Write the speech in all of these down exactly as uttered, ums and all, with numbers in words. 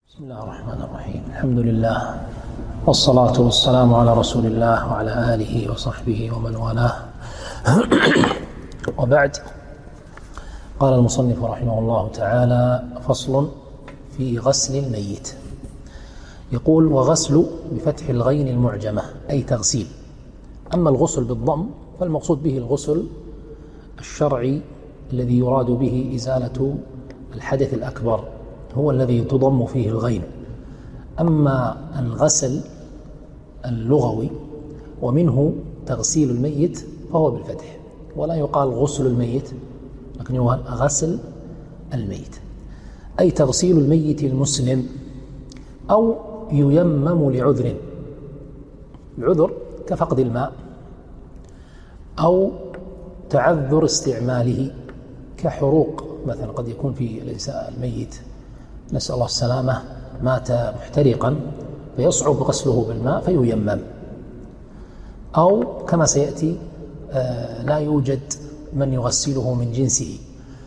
بسم الله الرحمن الرحيم. الحمد لله والصلاة والسلام على رسول الله وعلى آله وصحبه ومن والاه. وبعد، قال المصنف رحمه الله تعالى: فصل في غسل الميت. يقول: وغسل بفتح الغين المعجمة أي تغسيل. أما الغسل بالضم فالمقصود به الغسل الشرعي الذي يراد به إزالة الحدث الأكبر، هو الذي تضم فيه الغين. أما الغسل اللغوي ومنه تغسيل الميت فهو بالفتح، ولا يقال غسل الميت لكن يقال غسل الميت، أي تغسيل الميت المسلم، أو ييمم لعذر، العذر كفقد الماء أو تعذر استعماله كحروق مثلا، قد يكون في الميت نسأل الله السلامة مات محترقا فيصعب غسله بالماء فييمم، أو كما سيأتي آه لا يوجد من يغسله من جنسه.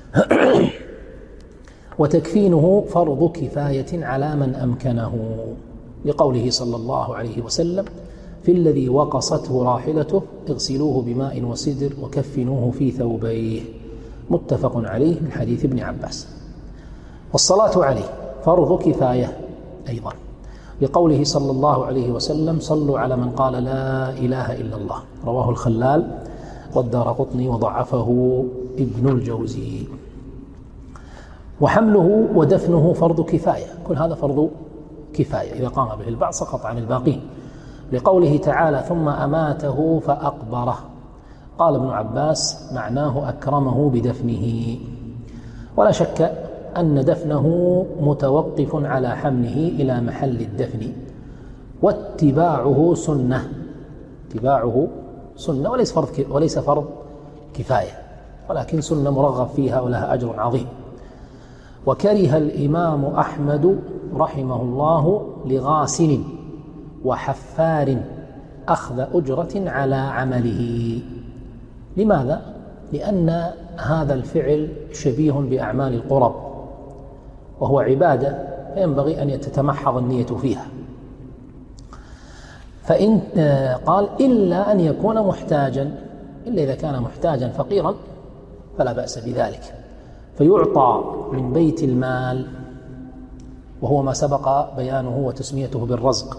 وتكفينه فرض كفاية على من أمكنه، لقوله صلى الله عليه وسلم: في الذي وقصته راحلته اغسلوه بماء وسدر وكفنوه في ثوبيه، متفق عليه من حديث ابن عباس. والصلاة عليه فرض كفاية أيضا، لقوله صلى الله عليه وسلم: صلوا على من قال لا إله إلا الله، رواه الخلال والدارقطني وضعفه ابن الجوزي. وحمله ودفنه فرض كفاية، كل هذا فرض كفاية، إذا قام به البعض سقط عن الباقين، لقوله تعالى: ثم أماته فأقبره. قال ابن عباس: معناه أكرمه بدفنه. ولا شك أن دفنه متوقف على حمله إلى محل الدفن، واتباعه سنة، اتباعه سنة وليس فرض وليس فرض كفاية، ولكن سنة مرغب فيها ولها أجر عظيم. وكره الإمام أحمد رحمه الله لغاسل وحفار أخذ أجرة على عمله. لماذا؟ لأن هذا الفعل شبيه بأعمال القرب، وهو عبادة، فينبغي أن تتمحض النية فيها. فإن قال: إلا أن يكون محتاجا، إلا إذا كان محتاجا فقيرا فلا بأس بذلك، فيعطى من بيت المال، وهو ما سبق بيانه وتسميته بالرزق.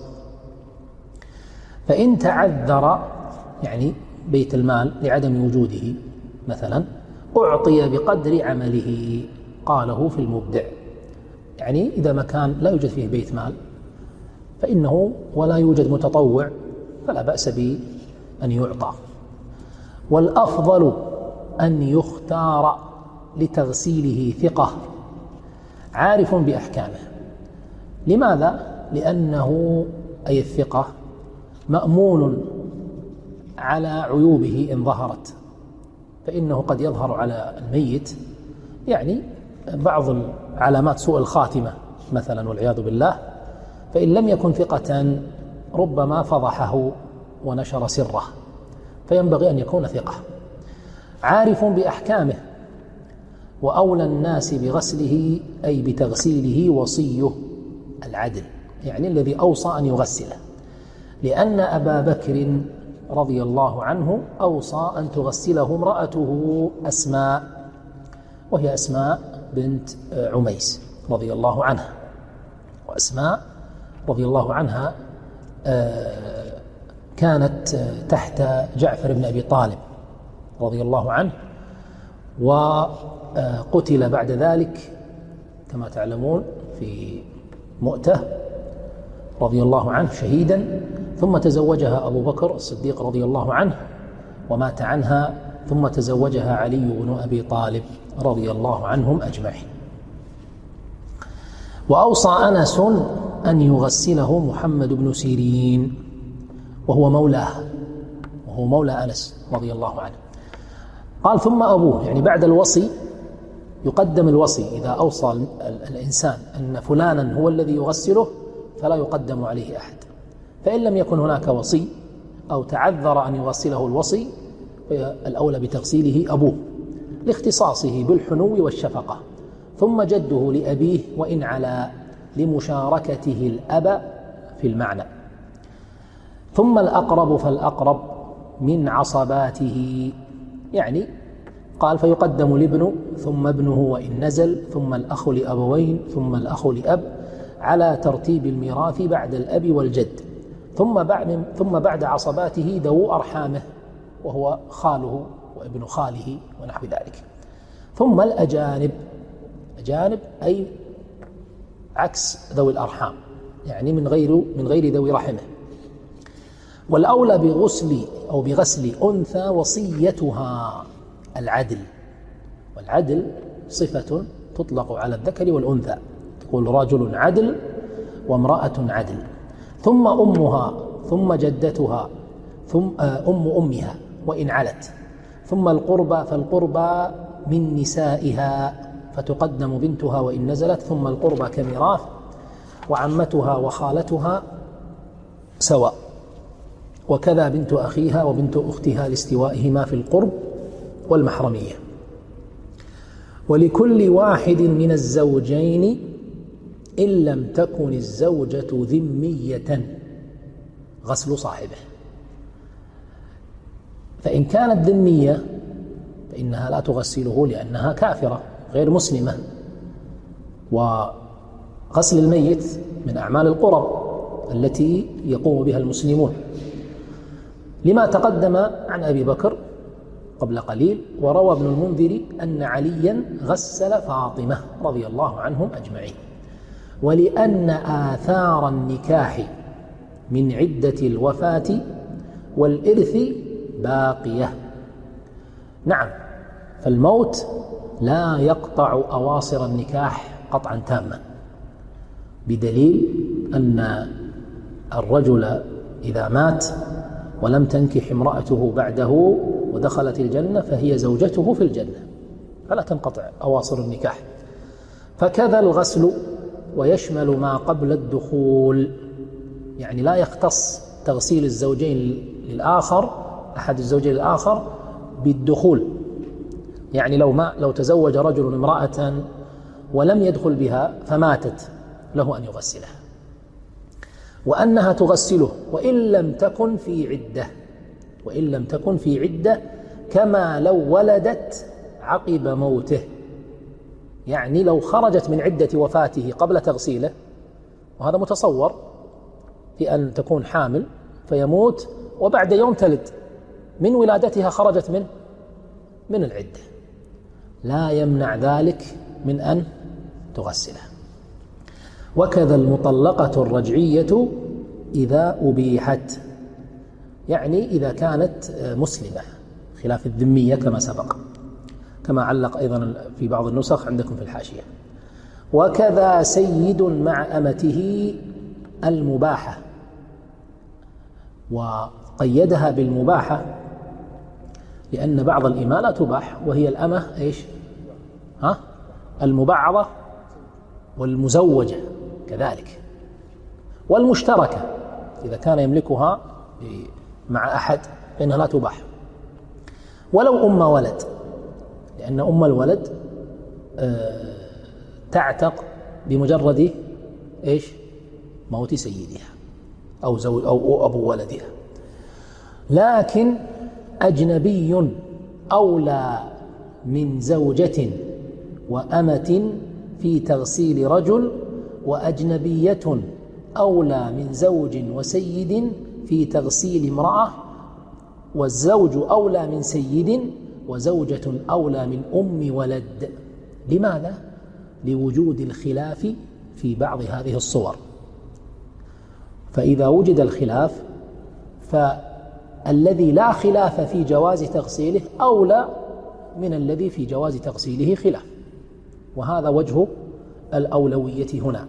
فإن تعذر، يعني بيت المال لعدم وجوده مثلا، أعطي بقدر عمله، قاله في المبدع. يعني إذا مكان لا يوجد فيه بيت مال فإنه ولا يوجد متطوع فلا بأس بأن يعطى. والأفضل أن يختار لتغسيله ثقة عارف بأحكامه. لماذا؟ لأنه أي الثقة مأمون على عيوبه إن ظهرت، فإنه قد يظهر على الميت يعني بعض علامات سوء الخاتمة مثلا والعياذ بالله، فإن لم يكن ثقة ربما فضحه ونشر سره، فينبغي أن يكون ثقة عارف بأحكامه. وأولى الناس بغسله أي بتغسيله وصيه العدل، يعني الذي أوصى أن يغسله، لأن أبا بكر رضي الله عنه أوصى أن تغسله امرأته أسماء، وهي أسماء بنت عميس رضي الله عنها. وأسماء رضي الله عنها كانت تحت جعفر بن أبي طالب رضي الله عنه، وقتل بعد ذلك كما تعلمون في مؤتة رضي الله عنه شهيدا، ثم تزوجها أبو بكر الصديق رضي الله عنه ومات عنها، ثم تزوجها علي بن أبي طالب رضي الله عنهم أجمعين. وأوصى أنس أن يغسله محمد بن سيرين، وهو مولاه، وهو مولى أنس رضي الله عنه. قال: ثم أبوه، يعني بعد الوصي يقدم الوصي. إذا أوصى الإنسان أن فلانا هو الذي يغسله فلا يقدم عليه أحد، فإن لم يكن هناك وصي أو تعذر أن يغسله الوصي فالأولى بتغسيله أبوه لاختصاصه بالحنو والشفقة، ثم جده لأبيه وإن على، لمشاركته الأب في المعنى. ثم الأقرب فالأقرب من عصباته، يعني قال فيقدم الابن ثم ابنه وإن نزل، ثم الأخ لأبوين، ثم الأخ لأب، على ترتيب الميراث بعد الأب والجد. ثم بعد, ثم بعد عصباته ذو أرحامه، وهو خاله وابن خاله ونحو ذلك. ثم الأجانب، أجانب أي عكس ذوي الأرحام، يعني من غير من غير ذوي رحمه. والأولى بغسل أو بغسل أنثى وصيتها العدل، والعدل صفة تطلق على الذكر والأنثى، تقول رجل عدل وامرأة عدل. ثم أمها، ثم جدتها، ثم أم أمها وإن علت. ثم القربى فالقربى من نسائها، فتقدم بنتها وإن نزلت. ثم القربى كميراث، وعمتها وخالتها سواء، وكذا بنت أخيها وبنت أختها لاستوائهما في القرب والمحرمية. ولكل واحد من الزوجين إن لم تكن الزوجة ذمية غسل صاحبه. فإن كانت ذمية فإنها لا تغسله لأنها كافرة غير مسلمة، وغسل الميت من أعمال القرب التي يقوم بها المسلمون، لما تقدم عن أبي بكر قبل قليل. وروى ابن المنذر أن عليا غسل فاطمة رضي الله عنهم أجمعين. ولأن آثار النكاح من عدة الوفاة والإرث باقية. نعم، فالموت لا يقطع أواصر النكاح قطعا تاما، بدليل أن الرجل إذا مات ولم تنكح امرأته بعده ودخلت الجنة فهي زوجته في الجنة، فلا تنقطع أواصر النكاح. فكذا الغسل، ويشمل ما قبل الدخول، يعني لا يختص تغسيل الزوجين للآخر، أحد الزوجين للآخر بالدخول. يعني لو ما لو تزوج رجل امرأة ولم يدخل بها فماتت، له أن يغسلها، وأنها تغسله وإن لم تكن في عدة، وإن لم تكن في عدة، كما لو ولدت عقب موته. يعني لو خرجت من عدة وفاته قبل تغسيله، وهذا متصور في أن تكون حامل فيموت وبعد يوم تلد، من ولادتها خرجت من من العدة، لا يمنع ذلك من أن تغسله. وكذا المطلقة الرجعية إذا أبيحت، يعني إذا كانت مسلمة خلاف الذمية كما سبق، كما علق أيضا في بعض النسخ عندكم في الحاشية. وكذا سيد مع أمته المباحة، وقيدها بالمباحة لأن بعض الإماء لا تباح، وهي الأمة إيش؟ ها؟ المبعضة والمزوجة كذلك، والمشتركة إذا كان يملكها مع أحد فإنها لا تباح. ولو أم ولد، لأن أم الولد تعتق بمجرد إيش؟ موت سيدها أو زوج أو أبو ولدها. لكن أجنبي أولى من زوجة وأمة في تغسيل رجل، وأجنبية أولى من زوج وسيد في تغسيل امرأة، والزوج أولى من سيد، وزوجة أولى من أم ولد. لماذا؟ لوجود الخلاف في بعض هذه الصور. فإذا وجد الخلاف فالذي لا خلاف في جواز تغسيله أولى من الذي في جواز تغسيله خلاف، وهذا وجه الأولوية هنا.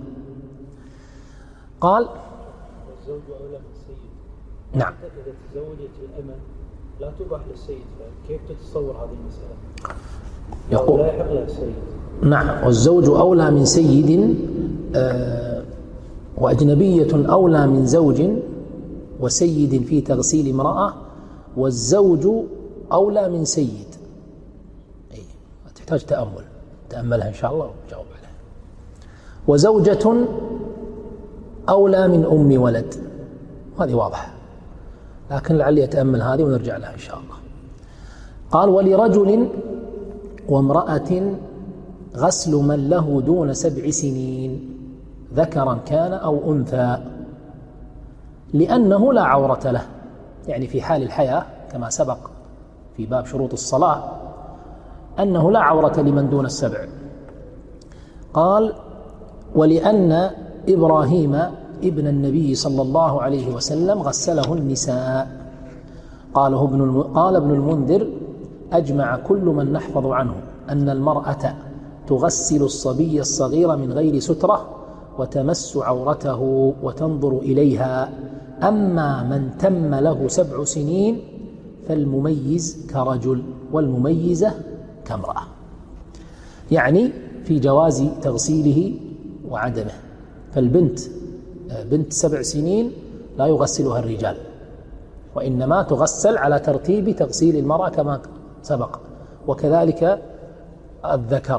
قال الزوج أولى من السيد. نعم. إذا تزوجت الأمة لا تباح للسيد، فكيف تتصور هذه المسألة؟ يقول لا يحق لها السيد. نعم، والزوج أولى من سيد آه وأجنبية أولى من زوج وسيد في تغسيل امرأة، والزوج أولى من سيد. أي تحتاج تأمل، تأملها إن شاء الله وجاوب عليها. وزوجة أو لا من أم ولد، هذه واضحة، لكن لعلي أتأمل هذه ونرجع لها إن شاء الله. قال ولرجل وامرأة غسل من له دون سبع سنين ذكرا كان أو أنثى، لأنه لا عورة له، يعني في حال الحياة كما سبق في باب شروط الصلاة أنه لا عورة لمن دون السبع. قال ولأن إبراهيم ابن النبي صلى الله عليه وسلم غسله النساء. قاله ابن قال ابن المنذر أجمع كل من نحفظ عنه أن المرأة تغسل الصبي الصغير من غير سترة وتمس عورته وتنظر إليها، أما من تم له سبع سنين فالمميز كرجل والمميزة كامرأة، يعني في جواز تغسيله وعدمه. فالبنت بنت سبع سنين لا يغسلها الرجال، وإنما تغسل على ترتيب تغسيل المرأة كما سبق، وكذلك الذكر.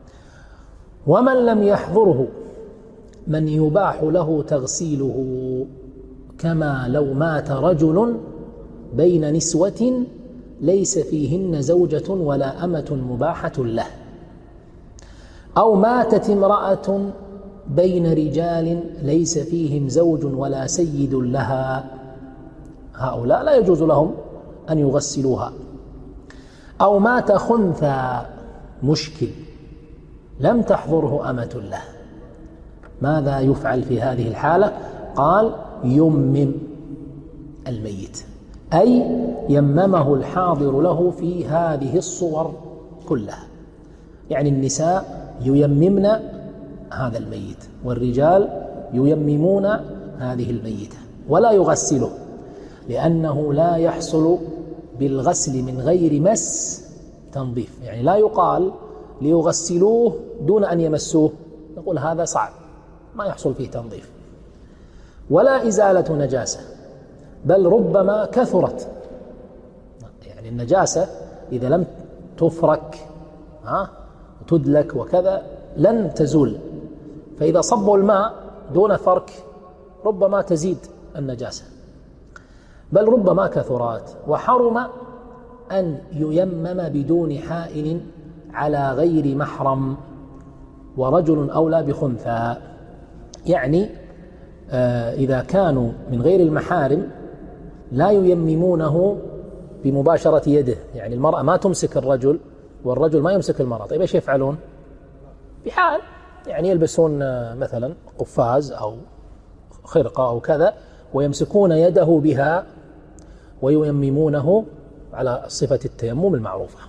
ومن لم يحضره من يباح له تغسيله، كما لو مات رجل بين نسوة ليس فيهن زوجة ولا أمة مباحة له، أو ماتت امرأة بين رجال ليس فيهم زوج ولا سيد لها، هؤلاء لا يجوز لهم أن يغسلوها. أو مات خنثى مشكل لم تحضره أمة له، ماذا يفعل في هذه الحالة؟ قال يمم الميت، أي يممه الحاضر له في هذه الصور كلها، يعني النساء ييممن هذا الميت والرجال ييممون هذه الميتة، ولا يغسله، لأنه لا يحصل بالغسل من غير مس تنظيف، يعني لا يقال ليغسلوه دون أن يمسوه، نقول هذا صعب ما يحصل فيه تنظيف، ولا إزالة نجاسة، بل ربما كثرت، يعني النجاسة إذا لم تفرك ها تدلك وكذا لن تزول، فإذا صبوا الماء دون فرك ربما تزيد النجاسة، بل ربما كثرات. وحرم أن ييمم بدون حائل على غير محرم، ورجل أولى بخنثى، يعني آه إذا كانوا من غير المحارم لا ييممونه بمباشرة يده، يعني المرأة ما تمسك الرجل والرجل ما يمسك المرأة، طيب ايش يفعلون؟ بحال يعني يلبسون مثلا قفاز أو خرقة أو كذا ويمسكون يده بها وييممونه على صفة التيمم المعروفة.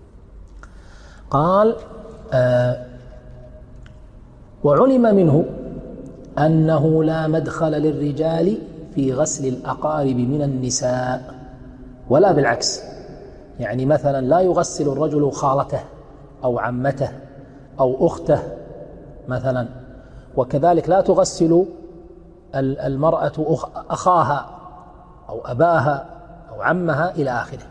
قال آه وعلم منه أنه لا مدخل للرجال في غسل الأقارب من النساء، ولا بالعكس، يعني مثلا لا يغسل الرجل خالته أو عمته أو أخته مثلا، وكذلك لا تغسل المرأة أخاها أو أباها أو عمها إلى آخره.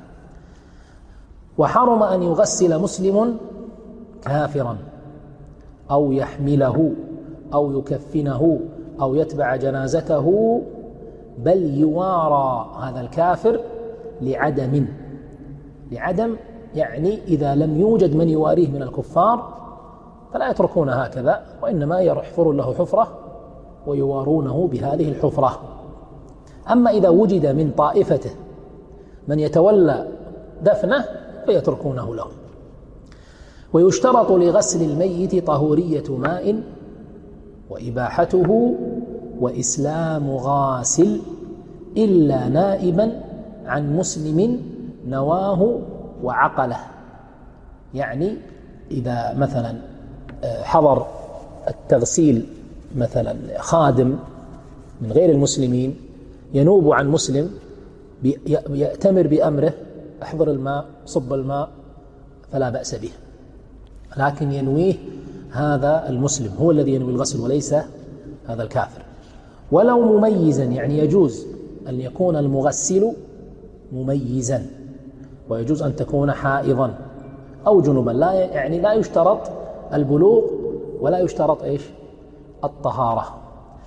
وحرم أن يغسل مسلم كافرا أو يحمله أو يكفنه أو يتبع جنازته، بل يوارى هذا الكافر لعدم لعدم يعني إذا لم يوجد من يواريه من الكفار فلا يتركون هكذا، وإنما يحفر له حفرة ويوارونه بهذه الحفرة. أما إذا وجد من طائفته من يتولى دفنه فيتركونه له. ويشترط لغسل الميت طهورية ماء وإباحته وإسلام غاسل إلا نائبا عن مسلم نواه وعقله، يعني إذا مثلا حضر التغسيل مثلا خادم من غير المسلمين ينوب عن مسلم يأتمر بأمره احضر الماء صب الماء فلا بأس به، لكن ينويه هذا المسلم هو الذي ينوي الغسل وليس هذا الكافر. ولو مميزا، يعني يجوز أن يكون المغسل مميزا، ويجوز أن تكون حائضا أو جنبا، لا يعني لا يشترط البلوغ ولا يشترط إيش الطهارة.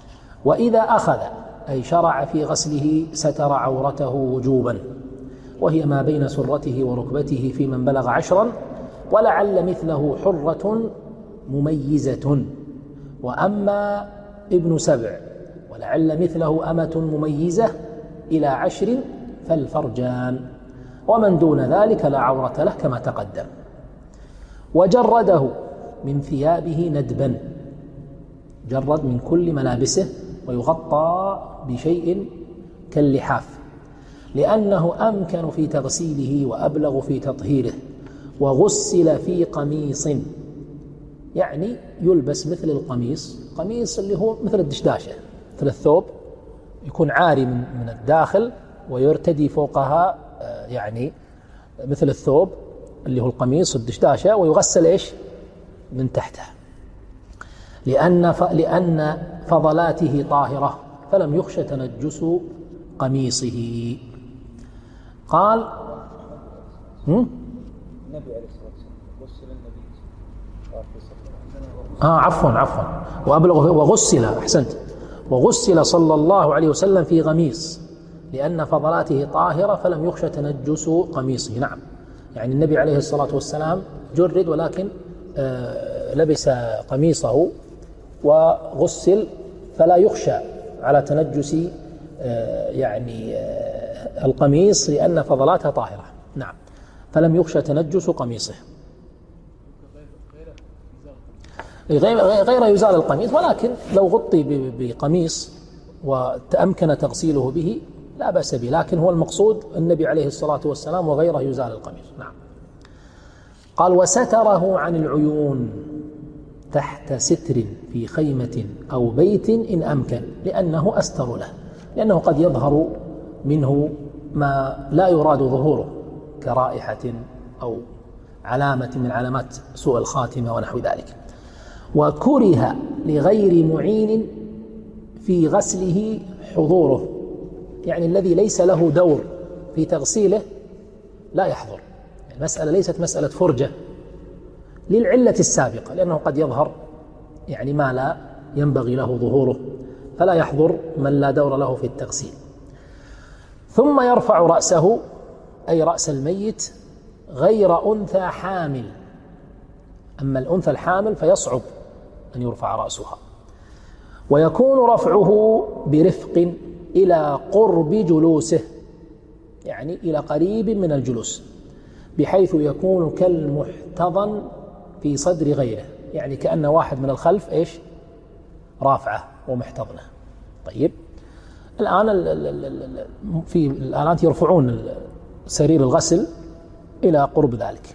وإذا أخذ أي شرع في غسله ستر عورته وجوبا، وهي ما بين سرته وركبته في من بلغ عشرا، ولعل مثله حرة مميزة. وأما ابن سبع ولعل مثله أمة مميزة إلى عشر فالفرجان، ومن دون ذلك لا عورة له كما تقدم. وجرده من ثيابه ندبا، جرد من كل ملابسه ويغطى بشيء كاللحاف، لأنه أمكن في تغسيله وأبلغ في تطهيره. وغسل في قميص، يعني يلبس مثل القميص، قميص اللي هو مثل الدشداشة، مثل الثوب، يكون عاري من من الداخل ويرتدي فوقها يعني مثل الثوب اللي هو القميص والدشداشة، ويغسل إيش من تحته، لأن لأن فضلاته طاهرة فلم يخش تنجس قميصه. قال هم؟ النبي عليه الصلاة والسلام غسل النبي آه عفوا عفوا وأبلغ وغسل أحسنت وغسل صلى الله عليه وسلم في قميص لأن فضلاته طاهرة فلم يخش تنجس قميصه. نعم، يعني النبي عليه الصلاة والسلام جرد ولكن آه لبس قميصه وغسل فلا يخشى على تنجس آه يعني آه القميص لأن فضلاتها طاهرة. نعم، فلم يخشى تنجس قميصه. غير غير يزال القميص، ولكن لو غطي بقميص وتأمكن تغسيله به لا بأس به، لكن هو المقصود النبي عليه الصلاة والسلام وغيره يزال القميص. نعم. قال وستره عن العيون تحت ستر في خيمة أو بيت إن أمكن، لأنه أستر له، لأنه قد يظهر منه ما لا يراد ظهوره كرائحة أو علامة من علامات سوء الخاتمة ونحو ذلك. وكره لغير معين في غسله حضوره، يعني الذي ليس له دور في تغسيله لا يحضر. المسألة ليست مسألة فرجة للعلة السابقة، لأنه قد يظهر يعني ما لا ينبغي له ظهوره، فلا يحضر من لا دور له في التغسيل. ثم يرفع رأسه أي رأس الميت غير أنثى حامل، أما الأنثى الحامل فيصعب أن يرفع رأسها. ويكون رفعه برفق إلى قرب جلوسه، يعني إلى قريب من الجلوس، بحيث يكون كالمحتضن في صدر غيره، يعني كأن واحد من الخلف إيش رافعه ومحتضنه. طيب الآن في الآلات يرفعون سرير الغسل إلى قرب ذلك.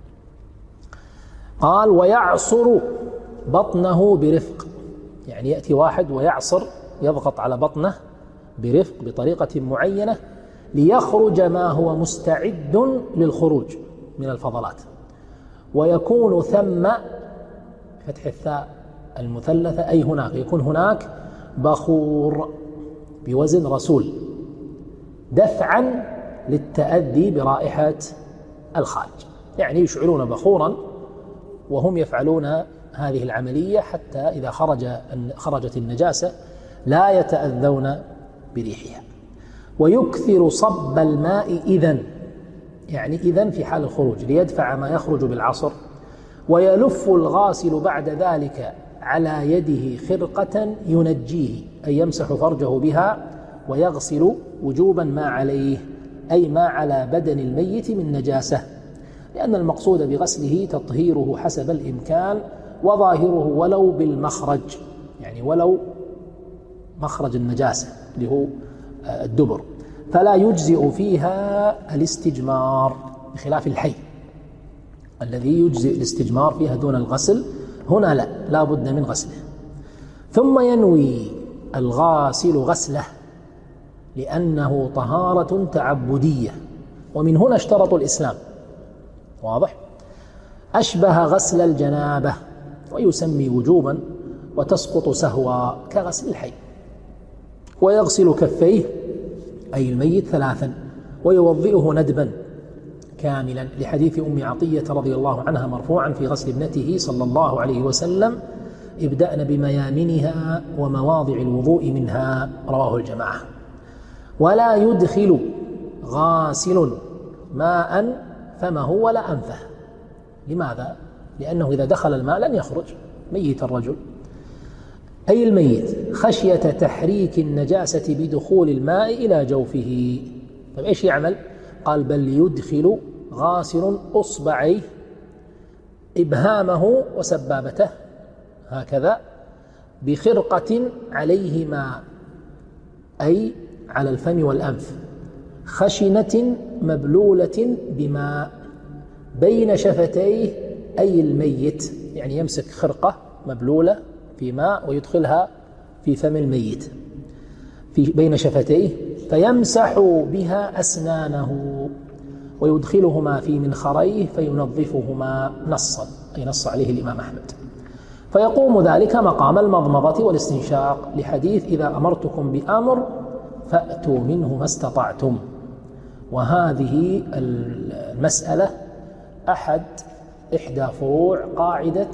قال ويعصر بطنه برفق، يعني يأتي واحد ويعصر يضغط على بطنه برفق بطريقة معينة ليخرج ما هو مستعد للخروج من الفضلات. ويكون ثم فتح الثاء المثلثة أي هناك، يكون هناك بخور بوزن رسول دفعا للتأذي برائحة الخارج، يعني يشعلون بخورا وهم يفعلون هذه العملية حتى إذا خرج خرجت النجاسة لا يتأذون بريحها. ويكثر صب الماء إذن، يعني إذن في حال الخروج ليدفع ما يخرج بالعصر. ويلف الغاسل بعد ذلك على يده خرقة ينجيه أي يمسح فرجه بها، ويغسل وجوبا ما عليه أي ما على بدن الميت من نجاسة، لأن المقصود بغسله تطهيره حسب الإمكان وظاهره ولو بالمخرج، يعني ولو مخرج النجاسة اللي هو الدبر، فلا يجزئ فيها الاستجمار بخلاف الحي الذي يجزئ الاستجمار فيها دون الغسل، هنا لا لا بد من غسله. ثم ينوي الغاسل غسله لأنه طهارة تعبدية، ومن هنا اشترطوا الإسلام، واضح؟ أشبه غسل الجنابة ويسمي وجوبا وتسقط سهوا كغسل الحي. ويغسل كفيه أي الميت ثلاثا ويوضئه ندبا كاملا، لحديث أم عطية رضي الله عنها مرفوعا في غسل ابنته صلى الله عليه وسلم ابدأن بميامنها ومواضع الوضوء منها، رواه الجماعة. ولا يدخل غاسل ماء فمه ولا أنفه. لماذا؟ لأنه إذا دخل الماء لن يخرج، ميت الرجل أي الميت، خشية تحريك النجاسة بدخول الماء إلى جوفه. طيب إيش يعمل؟ قال بل يدخل غاسل أصبعيه إبهامه وسبابته هكذا بخرقة عليه ماء، أي على الفم والأنف، خشنة مبلولة بماء بين شفتيه أي الميت، يعني يمسك خرقة مبلولة في ماء ويدخلها في فم الميت في بين شفتيه، فيمسح بها أسنانه ويدخلهما في منخريه فينظفهما نصا، أي نص عليه الإمام أحمد. فيقوم ذلك مقام المضمضة والاستنشاق، لحديث إذا أمرتكم بأمر فأتوا منه ما استطعتم. وهذه المسألة أحد إحدى فروع قاعدة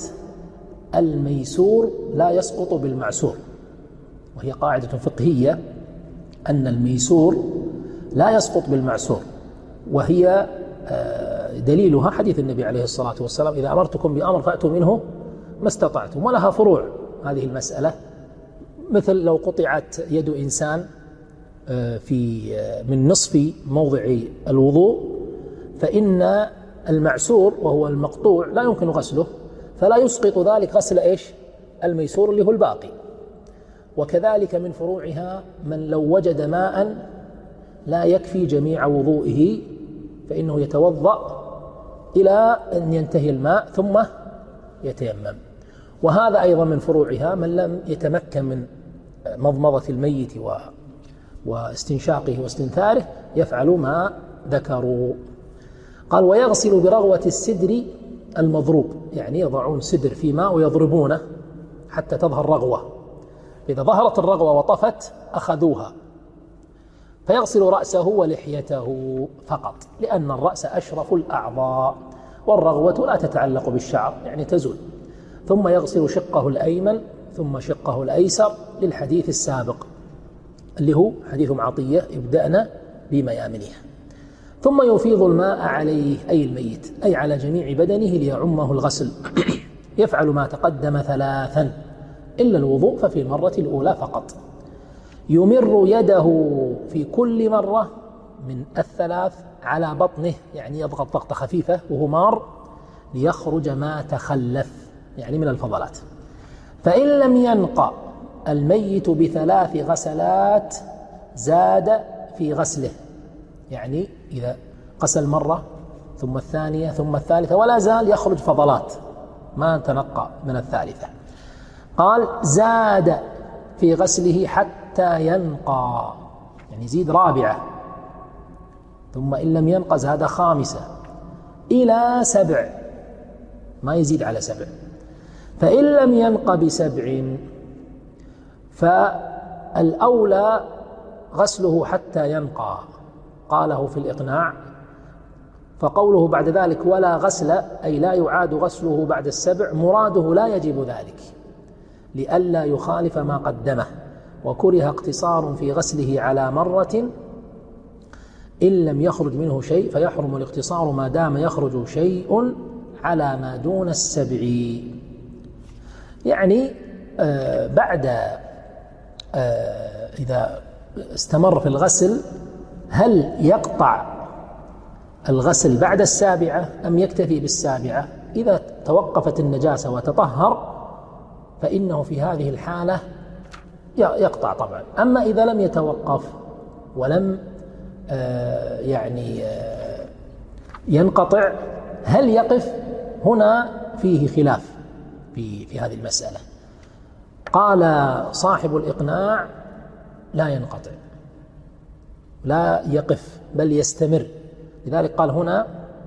الميسور لا يسقط بالمعسور، وهي قاعدة فقهية أن الميسور لا يسقط بالمعسور، وهي دليلها حديث النبي عليه الصلاة والسلام إذا أمرتكم بأمر فأتوا منه ما استطعتم. ولها فروع هذه المسألة، مثل لو قطعت يد إنسان في من نصف موضع الوضوء فإن المعسور وهو المقطوع لا يمكن غسله، فلا يسقط ذلك غسل إيش؟ الميسور اللي هو الباقي. وكذلك من فروعها من لو وجد ماء لا يكفي جميع وضوئه فإنه يتوضأ إلى أن ينتهي الماء ثم يتيمم. وهذا أيضا من فروعها من لم يتمكن من مضمضة الميت واستنشاقه واستنثاره يفعل ما ذكروا. قال ويغسل برغوة السدر المضروب، يعني يضعون سدر في ماء ويضربونه حتى تظهر رغوة، إذا ظهرت الرغوة وطفت أخذوها، فيغسل رأسه ولحيته فقط، لأن الرأس أشرف الأعضاء والرغوة لا تتعلق بالشعر يعني تزول. ثم يغسل شقه الأيمن ثم شقه الأيسر للحديث السابق اللي هو حديث معطية ابدأنا بميامنها. ثم يفيض الماء عليه أي الميت، أي على جميع بدنه ليعمه الغسل. يفعل ما تقدم ثلاثا إلا الوضوء ففي المرة الأولى فقط. يمر يده في كل مرة من الثلاث على بطنه، يعني يضغط ضغطة خفيفة وهو مار ليخرج ما تخلف يعني من الفضلات. فإن لم ينقى الميت بثلاث غسلات زاد في غسله، يعني إذا غسل مرة ثم الثانية ثم الثالثة ولا زال يخرج فضلات ما تنقى من الثالثة، قال زاد في غسله حتى ينقى، يعني يزيد رابعة، ثم إن لم ينقى زاد خامسة إلى سبع، ما يزيد على سبع. فإن لم ينقى بسبع فالأولى غسله حتى ينقى، قاله في الإقناع. فقوله بعد ذلك ولا غسل أي لا يعاد غسله بعد السبع، مراده لا يجب ذلك لئلا يخالف ما قدمه، وكره اقتصار في غسله على مرة إن لم يخرج منه شيء، فيحرم الاقتصار ما دام يخرج شيء على ما دون السبع. يعني آه بعد آه إذا استمر في الغسل هل يقطع الغسل بعد السابعة أم يكتفي بالسابعة؟ إذا توقفت النجاسة وتطهر فإنه في هذه الحالة يقطع طبعا. أما إذا لم يتوقف ولم آه يعني آه ينقطع هل يقف؟ هنا فيه خلاف في في هذه المسألة. قال صاحب الإقناع لا ينقطع لا يقف بل يستمر، لذلك قال هنا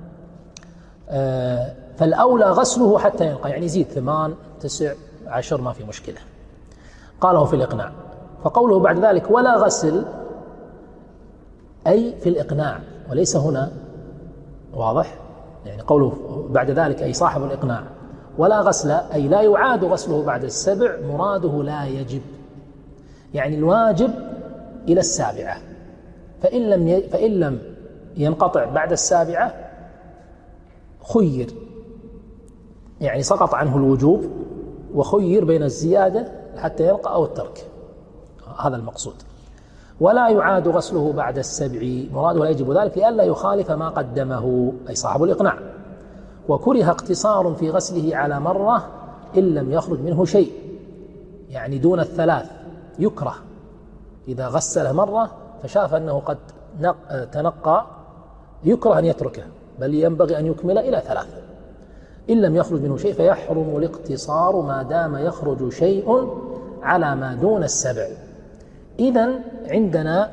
آه فالأولى غسله حتى ينقى، يعني يزيد ثمان تسع عشر ما في مشكلة، قاله في الإقناع. فقوله بعد ذلك ولا غسل أي في الإقناع وليس هنا، واضح؟ يعني قوله بعد ذلك أي صاحب الإقناع ولا غسل أي لا يعاد غسله بعد السبع، مراده لا يجب، يعني الواجب إلى السابعة، فإن لم ي... فإن لم ينقطع بعد السابعة خير، يعني سقط عنه الوجوب وخير بين الزيادة حتى يلقى أو الترك، هذا المقصود. ولا يعاد غسله بعد السبع، مراده لا يجب ذلك لئلا يخالف ما قدمه أي صاحب الإقناع. وكره اقتصار في غسله على مرة إن لم يخرج منه شيء، يعني دون الثلاث يكره، إذا غسل مرة فشاف أنه قد تنقى يكره أن يتركه، بل ينبغي أن يكمل إلى ثلاث. إن لم يخرج منه شيء فيحرم الاقتصار ما دام يخرج شيء على ما دون السبع. إذن عندنا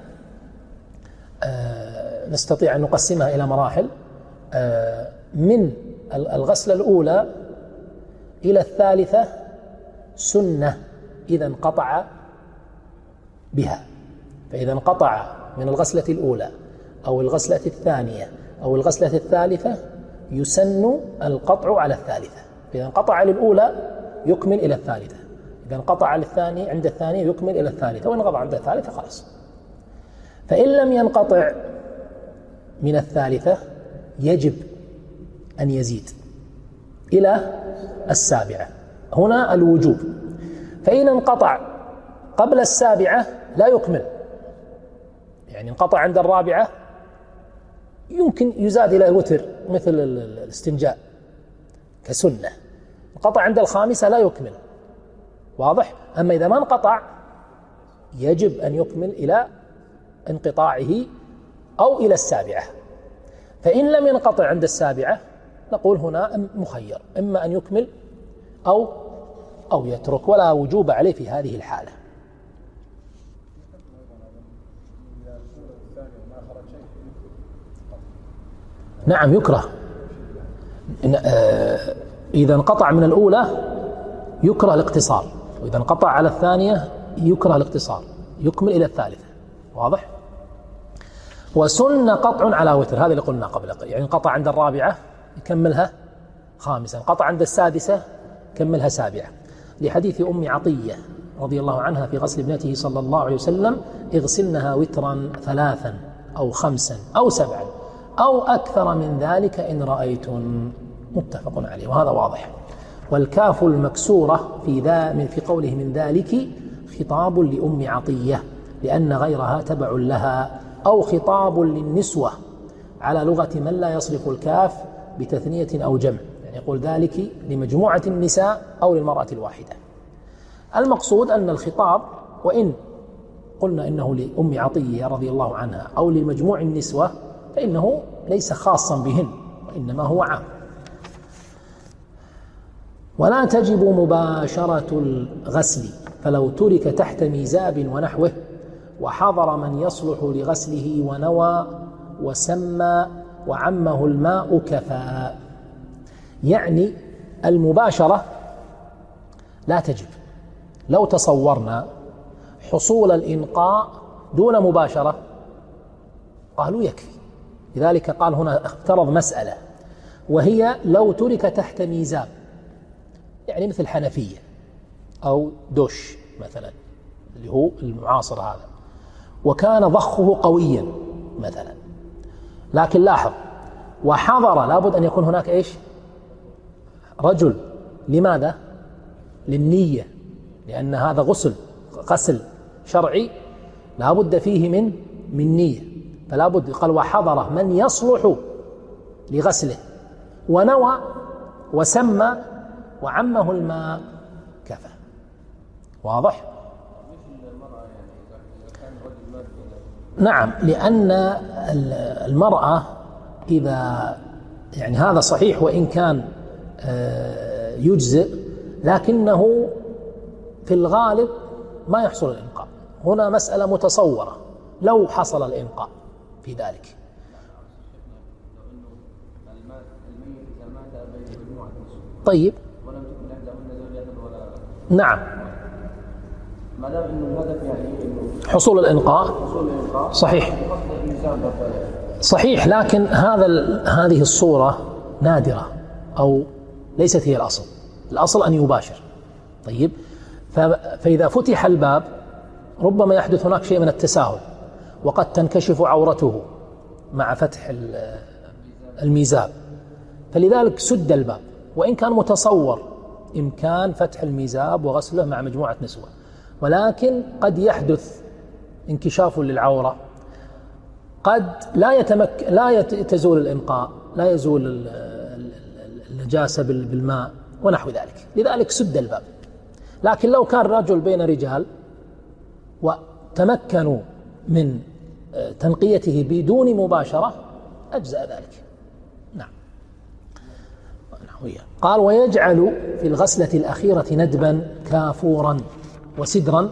آه نستطيع أن نقسمها إلى مراحل، آه من الغسلة الأولى إلى الثالثة سنة إذا انقطع بها، فإذا انقطع من الغسلة الأولى أو الغسلة الثانية أو الغسلة الثالثة يسن القطع على الثالثة، فإذا انقطع للأولى يكمل إلى الثالثة، إذا انقطع للثاني عند الثانية يكمل إلى الثالثة، وإن انقطع عند الثالثة خلاص. فإن لم ينقطع من الثالثة يجب أن يزيد إلى السابعة، هنا الوجوب. فإن انقطع قبل السابعة لا يكمل، يعني انقطع عند الرابعة يمكن يزاد إلى وتر مثل الاستنجاء كسنة، انقطع عند الخامسة لا يكمل، واضح؟ أما إذا ما انقطع يجب أن يكمل إلى انقطاعه أو إلى السابعة. فإن لم ينقطع عند السابعة نقول هنا مخير، إما أن يكمل أو أو يترك، ولا وجوب عليه في هذه الحالة. نعم يكره، إذا انقطع من الأولى يكره الاقتصار، وإذا انقطع على الثانية يكره الاقتصار، يكمل إلى الثالثة، واضح؟ وسن قطع على وتر، هذا اللي قلنا قبل قليل، يعني انقطع عند الرابعة يكملها خامسة، انقطع عند السادسة كملها سابعة، لحديث أم عطية رضي الله عنها في غسل ابنته صلى الله عليه وسلم: اغسلنها وترا ثلاثا أو خمسا أو سبعا أو أكثر من ذلك إن رأيتن، متفق عليه، وهذا واضح. والكاف المكسورة في ذا من في قوله من ذلك خطاب لأم عطية لأن غيرها تبع لها، أو خطاب للنسوة على لغة من لا يصرف الكاف بتثنية أو جمع، يعني يقول ذلك لمجموعة النساء أو للمرأة الواحدة. المقصود أن الخطاب وإن قلنا إنه لأم عطية رضي الله عنها أو لمجموع النسوة فإنه ليس خاصا بهن، وإنما هو عام. ولا تجب مباشرة الغسل، فلو ترك تحت ميزاب ونحوه وحضر من يصلح لغسله ونوى وسمى وعمه الماء كفى. يعني المباشرة لا تجب. لو تصورنا حصول الإنقاء دون مباشرة قالوا يكفي، لذلك قال هنا افترض مسألة، وهي لو ترك تحت ميزاب، يعني مثل حنفية أو دوش مثلا اللي هو المعاصر هذا، وكان ضخه قويا مثلا، لكن لاحظ وحضر، لابد أن يكون هناك إيش؟ رجل، لماذا؟ للنية، لأن هذا غسل غسل شرعي لابد فيه من من نية، فلا بد. قال وحضر من يصلح لغسله ونوى وسمى وعمه الماء كفى، واضح؟ نعم، لأن المرأة إذا يعني هذا صحيح وإن كان يجزئ، لكنه في الغالب ما يحصل الإنقاء. هنا مسألة متصورة لو حصل الإنقاء في ذلك. طيب نعم، ما دام انه الهدف يعني حصول الإنقاء صحيح صحيح، لكن هذا هذه الصورة نادرة أو ليست هي الأصل. الأصل أن يباشر. طيب، فإذا فتح الباب ربما يحدث هناك شيء من التساهل، وقد تنكشف عورته مع فتح الميزاب، فلذلك سد الباب، وإن كان متصور إمكان فتح الميزاب وغسله مع مجموعة نسوة، ولكن قد يحدث انكشاف للعورة، قد لا يتمك لا تزول الإنقاء، لا يزول النجاسة بالماء ونحو ذلك، لذلك سد الباب. لكن لو كان رجل بين رجال وتمكنوا من تنقيته بدون مباشرة أجزأ ذلك. نعم. قال: ويجعل في الغسلة الأخيرة ندبا كافورا وسدرا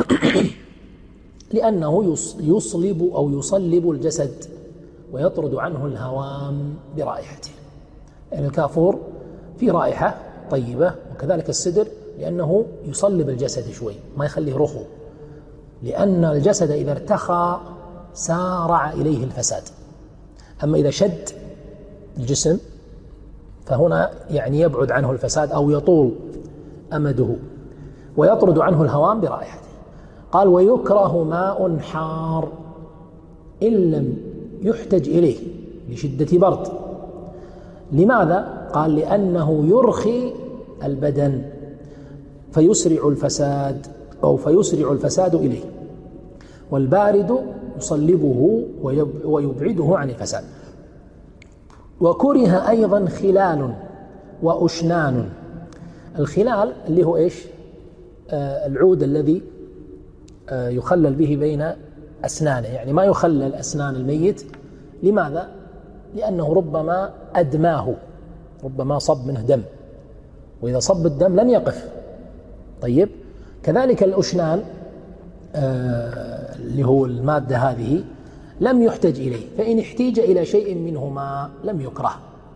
لأنه يصلب أو يصلب الجسد ويطرد عنه الهوام برائحته. يعني الكافور في رائحة طيبة، وكذلك السدر لأنه يصلب الجسد شوي، ما يخليه رخو، لأن الجسد إذا ارتخى سارع إليه الفساد. أما إذا شد الجسم فهنا يعني يبعد عنه الفساد أو يطول أمده، ويطرد عنه الهوام برائحته. قال: ويكره ماء حار إن لم يحتج إليه لشدة برد. لماذا؟ قال: لأنه يرخي البدن فيسرع الفساد أو فيسرع الفساد إليه، والبارد يصلبه ويبعده عن الفساد. وكره أيضا خلال وأشنان. الخلال اللي هو إيش؟ آه العود الذي آه يخلل به بين أسنانه، يعني ما يخلل أسنان الميت. لماذا؟ لأنه ربما أدماه، ربما صب منه دم، وإذا صب الدم لن يقف. طيب، كذلك الأشنان آه اللي هو المادة هذه لم يحتج إليه، فإن احتيج إلى شيء منهما لم يكره.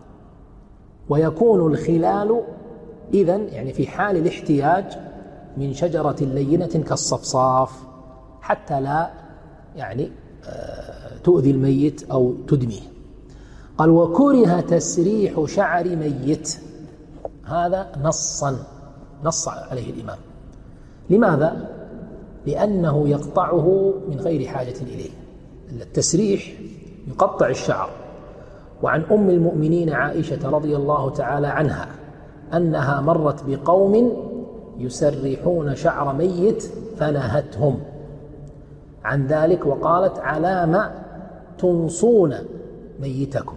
ويكون الخلال إذن يعني في حال الاحتياج من شجرة لينة كالصفصاف، حتى لا يعني آه تؤذي الميت أو تدميه. قال: وكره تسريح شعر ميت. هذا نصا نص عليه الإمام. لماذا؟ لأنه يقطعه من غير حاجة إليه. التسريح يقطع الشعر. وعن أم المؤمنين عائشة رضي الله تعالى عنها أنها مرت بقوم يسرحون شعر ميت فنهتهم عن ذلك وقالت: على ما تنصون ميتكم.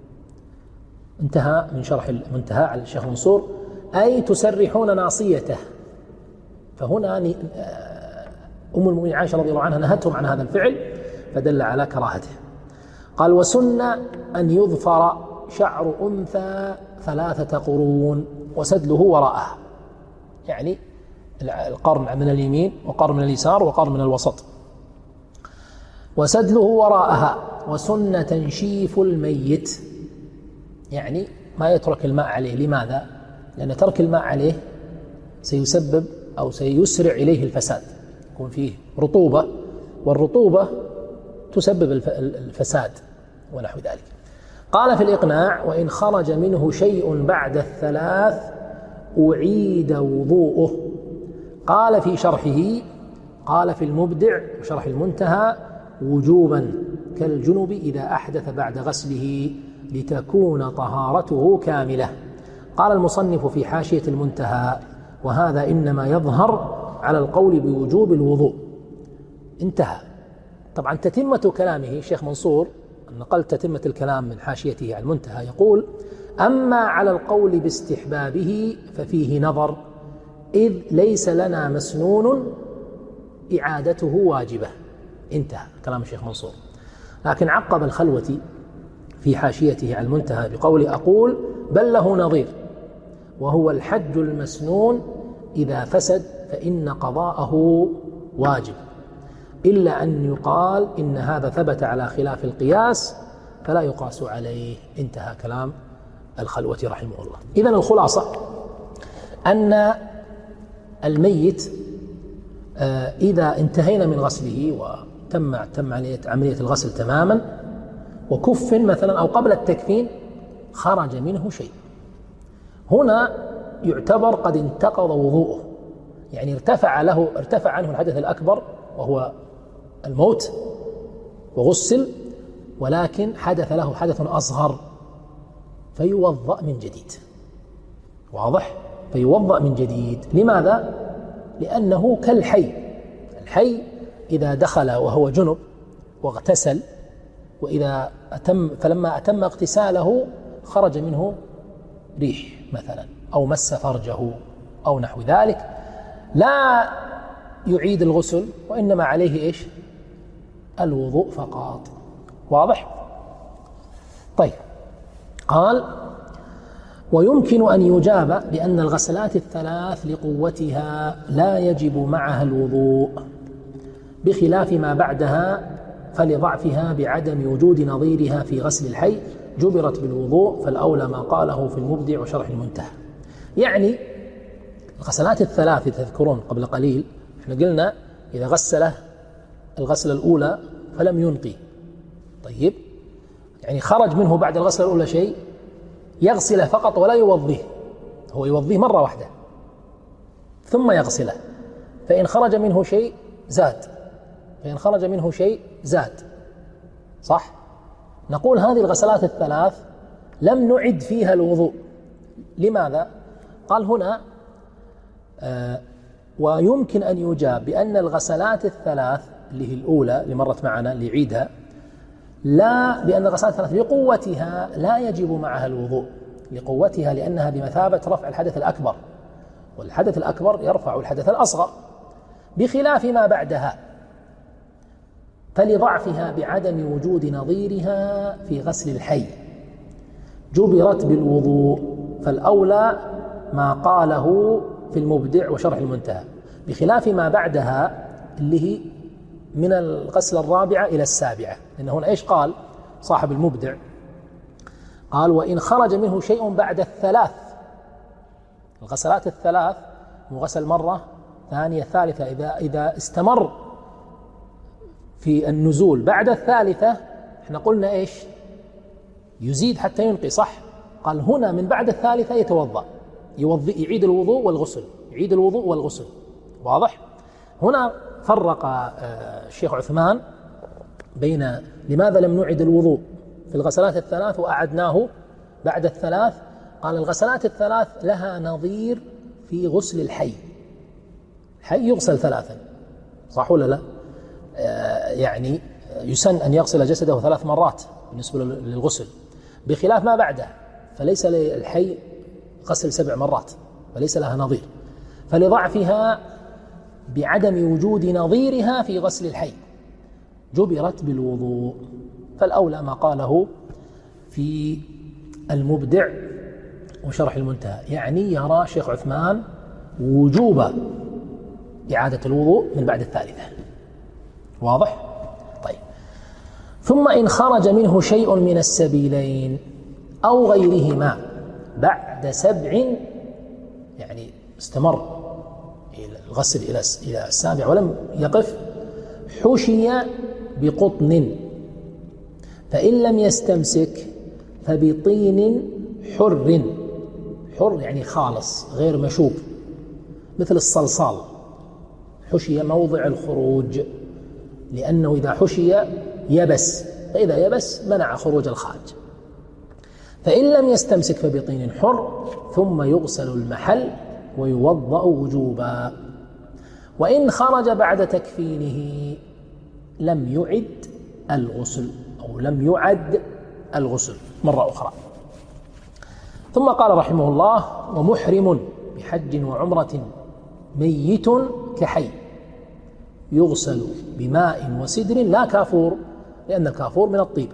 انتهى من شرح المنتهى على الشيخ منصور، أي تسرحون ناصيته. فهنا أم المؤمنين عائشة رضي الله عنها نهتهم عن هذا الفعل، فدل على كراهته. قال: وسن أن يظفر شعر أنثى ثلاثة قرون وسدله وراءها، يعني القرن من اليمين وقرن من اليسار وقرن من الوسط، وسدله وراءها. وسن تنشيف الميت، يعني ما يترك الماء عليه. لماذا؟ لأن ترك الماء عليه سيسبب أو سيسرع إليه الفساد، يكون فيه رطوبة، والرطوبة تسبب الفساد ونحو ذلك. قال في الإقناع: وإن خرج منه شيء بعد الثلاث أعيد وضوءه. قال في شرحه، قال في المبدع وشرح المنتهى: وجوبا كالجنب إذا أحدث بعد غسله لتكون طهارته كاملة. قال المصنف في حاشية المنتهى: وهذا إنما يظهر على القول بوجوب الوضوء. انتهى. طبعا تتمة كلامه شيخ منصور، نقلت تتمة الكلام من حاشيته على المنتهى، يقول: أما على القول باستحبابه ففيه نظر، إذ ليس لنا مسنون إعادته واجبة. انتهى كلام الشيخ منصور. لكن عقب الخلوة في حاشيته على المنتهى بقول: أقول بل له نظير، وهو الحج المسنون إذا فسد فإن قضاءه واجب، إلا أن يقال إن هذا ثبت على خلاف القياس فلا يقاس عليه. انتهى كلام الخلوة رحمه الله. إذن الخلاصة أن الميت إذا انتهينا من غسله وتم تم عملية الغسل تماما وكف مثلا أو قبل التكفين خرج منه شيء، هنا يعتبر قد انتقض وضوءه، يعني ارتفع له ارتفع عنه الحدث الأكبر وهو الموت وغسل، ولكن حدث له حدث أصغر فيوضأ من جديد. واضح؟ فيوضأ من جديد. لماذا؟ لأنه كالحي، الحي إذا دخل وهو جنب واغتسل، وإذا أتم فلما أتم اغتساله خرج منه ريح مثلا أو مس فرجه أو نحو ذلك، لا يعيد الغسل، وإنما عليه إيش؟ الوضوء فقط. واضح؟ طيب، قال: ويمكن أن يجاب بأن الغسلات الثلاث لقوتها لا يجب معها الوضوء، بخلاف ما بعدها فلضعفها بعدم وجود نظيرها في غسل الحي جبرت بالوضوء، فالأولى ما قاله في المبدع وشرح المنتهى. يعني الغسلات الثلاث تذكرون قبل قليل احنا قلنا إذا غسله الغسلة الأولى فلم ينقي، طيب يعني خرج منه بعد الغسلة الأولى شيء، يغسله فقط ولا يوضيه، هو يوضيه مرة واحدة ثم يغسله، فإن خرج منه شيء زاد، فإن خرج منه شيء زاد، صح؟ نقول هذه الغسلات الثلاث لم نعد فيها الوضوء. لماذا؟ قال هنا آه ويمكن أن يجاب بأن الغسلات الثلاث اللي هي الأولى اللي مرت معنا اللي يعيدها، لا بأن الغسلات الثلاث لقوتها لا يجب معها الوضوء، لقوتها لأنها بمثابة رفع الحدث الأكبر، والحدث الأكبر يرفع الحدث الأصغر، بخلاف ما بعدها فلضعفها بعدم وجود نظيرها في غسل الحي جبرت بالوضوء، فالأولى ما قاله في المبدع وشرح المنتهى، بخلاف ما بعدها اللي هي من الغسلة الرابعة إلى السابعة، لأن هنا إيش قال صاحب المبدع؟ قال: وإن خرج منه شيء بعد الثلاث، الغسلات الثلاث مغسل مرة ثانية ثالثة، إذا إذا استمر في النزول بعد الثالثة احنا قلنا إيش؟ يزيد حتى ينقي، صح؟ قال هنا من بعد الثالثة يتوضأ، يوضي يعيد الوضوء والغسل، يعيد الوضوء والغسل. واضح؟ هنا فرق الشيخ عثمان بين لماذا لم نعد الوضوء في الغسلات الثلاث وأعدناه بعد الثلاث. قال: الغسلات الثلاث لها نظير في غسل الحي، الحي يغسل ثلاثا، صح ولا لا؟ يعني يسن أن يغسل جسده ثلاث مرات بالنسبة للغسل، بخلاف ما بعده فليس للحي غسل سبع مرات، فليس لها نظير، فلضعفها بعدم وجود نظيرها في غسل الحي جبرت بالوضوء، فالأولى ما قاله في المبدع وشرح المنتهى، يعني يرى شيخ عثمان وجوب إعادة الوضوء من بعد الثالثة. واضح؟ طيب، ثم إن خرج منه شيء من السبيلين أو غيرهما بعد سبع، يعني استمر الغسل إلى إلى السابع ولم يقف، حشي بقطن، فإن لم يستمسك فبطين حر، حر يعني خالص غير مشوب، مثل الصلصال، حشي موضع الخروج، لأنه إذا حشي يبس، فإذا يبس منع خروج الخارج. فإن لم يستمسك فبطين حر، ثم يغسل المحل ويوضأ وجوبا. وإن خرج بعد تكفينه لم يعد الغسل، أو لم يعد الغسل مرة أخرى. ثم قال رحمه الله: ومحرم بحج وعمرة ميت كحي يغسل بماء وسدر لا كافور، لأن الكافور من الطيب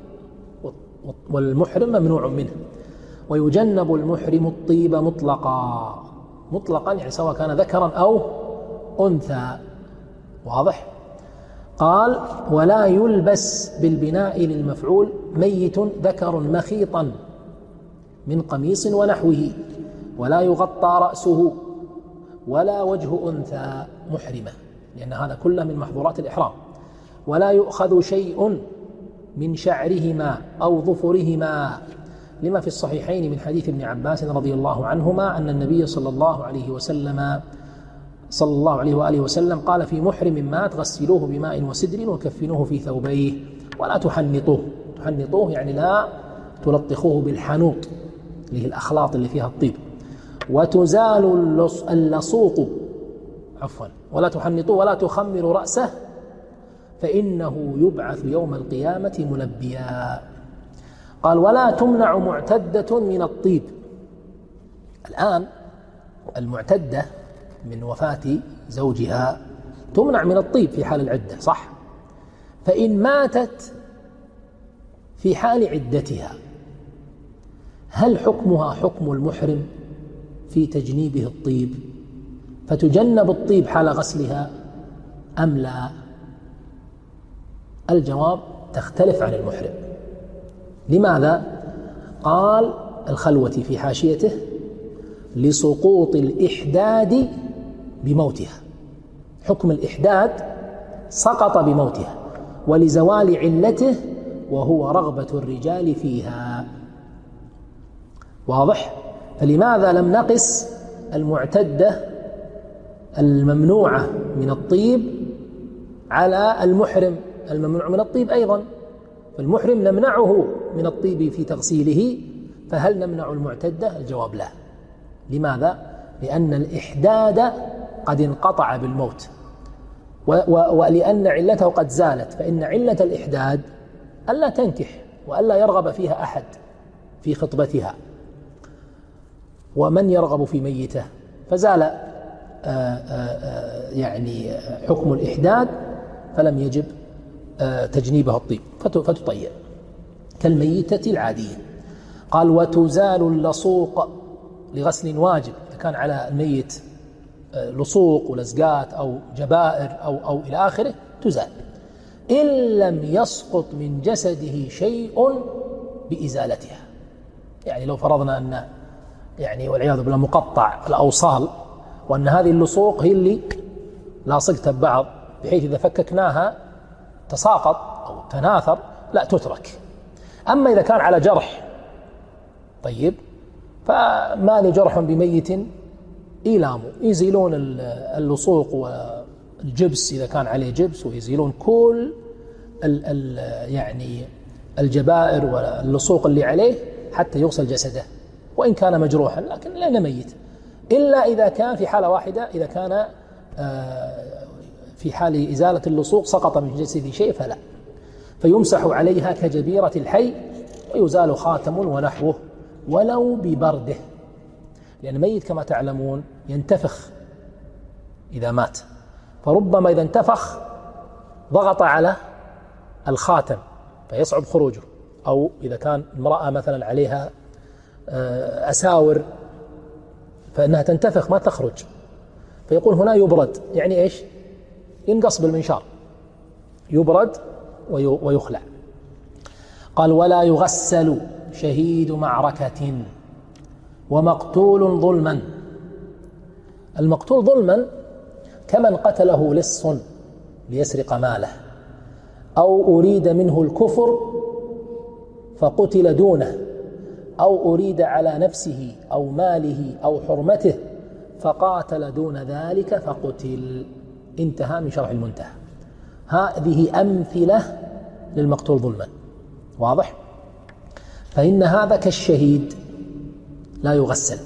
والمحرم ممنوع منه، ويجنب المحرم الطيب مطلقا، مطلقا يعني سواء كان ذكرا أو أنثى. واضح؟ قال: ولا يلبس بالبناء للمفعول ميت ذكر مخيطا من قميص ونحوه، ولا يغطى رأسه ولا وجه أنثى محرمة، لأن هذا كله من محظورات الإحرام. ولا يؤخذ شيء من شعرهما أو ظفرهما لما في الصحيحين من حديث ابن عباس رضي الله عنهما أن النبي صلى الله عليه وسلم صلى الله عليه وآله وسلم قال في محرم مات غسلوه بماء وسدر وكفنوه في ثوبيه ولا تحنطوه. تحنطوه يعني لا تلطخوه بالحنوط اللي هي الأخلاط اللي فيها الطيب. وتزال اللصوق عفوا ولا تحنطوه ولا تخمر رأسه فإنه يبعث يوم القيامة ملبيا. قال ولا تمنع معتدة من الطيب. الآن المعتدة من وفاة زوجها تمنع من الطيب في حال العدة صح؟ فإن ماتت في حال عدتها هل حكمها حكم المحرم في تجنيبه الطيب فتجنب الطيب حال غسلها أم لا؟ الجواب تختلف عن المحرم. لماذا؟ قال الخلوة في حاشيته لسقوط الإحداد بموتها. حكم الإحداد سقط بموتها ولزوال علته وهو رغبة الرجال فيها. واضح؟ فلماذا لم نقس المعتدة الممنوعة من الطيب على المحرم الممنوع من الطيب أيضا؟ فالمحرم نمنعه من الطيب في تغسيله، فهل نمنع المعتدة؟ الجواب لا. لماذا؟ لأن الإحداد قد انقطع بالموت ولأن علته قد زالت، فإن علة الإحداد ألا تنكح وألا يرغب فيها أحد في خطبتها، ومن يرغب في ميته؟ فزال آآ آآ يعني حكم الإحداد فلم يجب تجنيبها الطيب فتطير كالميتة العادية. قال وتزال اللصوق لغسل واجب. إذا كان على الميت لصوق ولزقات أو جبائر أو, أو إلى آخره تزال إن لم يسقط من جسده شيء بإزالتها. يعني لو فرضنا أن يعني والعياذ بالله مقطع الأوصال وأن هذه اللصوق هي اللي لاصقتها ببعض بحيث إذا فككناها تساقط أو تناثر لا تترك. أما إذا كان على جرح طيب فما لي جرح بميت إيلام يزيلون اللصوق والجبس إذا كان عليه جبس ويزيلون كل ال ال يعني الجبائر واللصوق اللي عليه حتى يغسل جسده وإن كان مجروحا لكن لأنه ميت، إلا إذا كان في حالة واحدة إذا كان في حال إزالة اللصوق سقط من جسده شيء فلا، فيمسح عليها كجبيرة الحي ويزال خاتم ونحوه ولو ببرده، لأن الميت كما تعلمون ينتفخ إذا مات، فربما إذا انتفخ ضغط على الخاتم فيصعب خروجه، أو إذا كان امرأة مثلا عليها أساور فإنها تنتفخ ما تخرج، فيقول هنا يبرد، يعني إيش؟ ينقص بالمنشار، يبرد ويخلع. قال ولا يغسل شهيد معركة ومقتول ظلما. المقتول ظلما كمن قتله لص ليسرق ماله أو أريد منه الكفر فقتل دونه أو أريد على نفسه أو ماله أو حرمته فقاتل دون ذلك فقتل. انتهى من شرح المنتهى. هذه أمثلة للمقتول ظلما. واضح؟ فإن هذا كالشهيد لا يغسل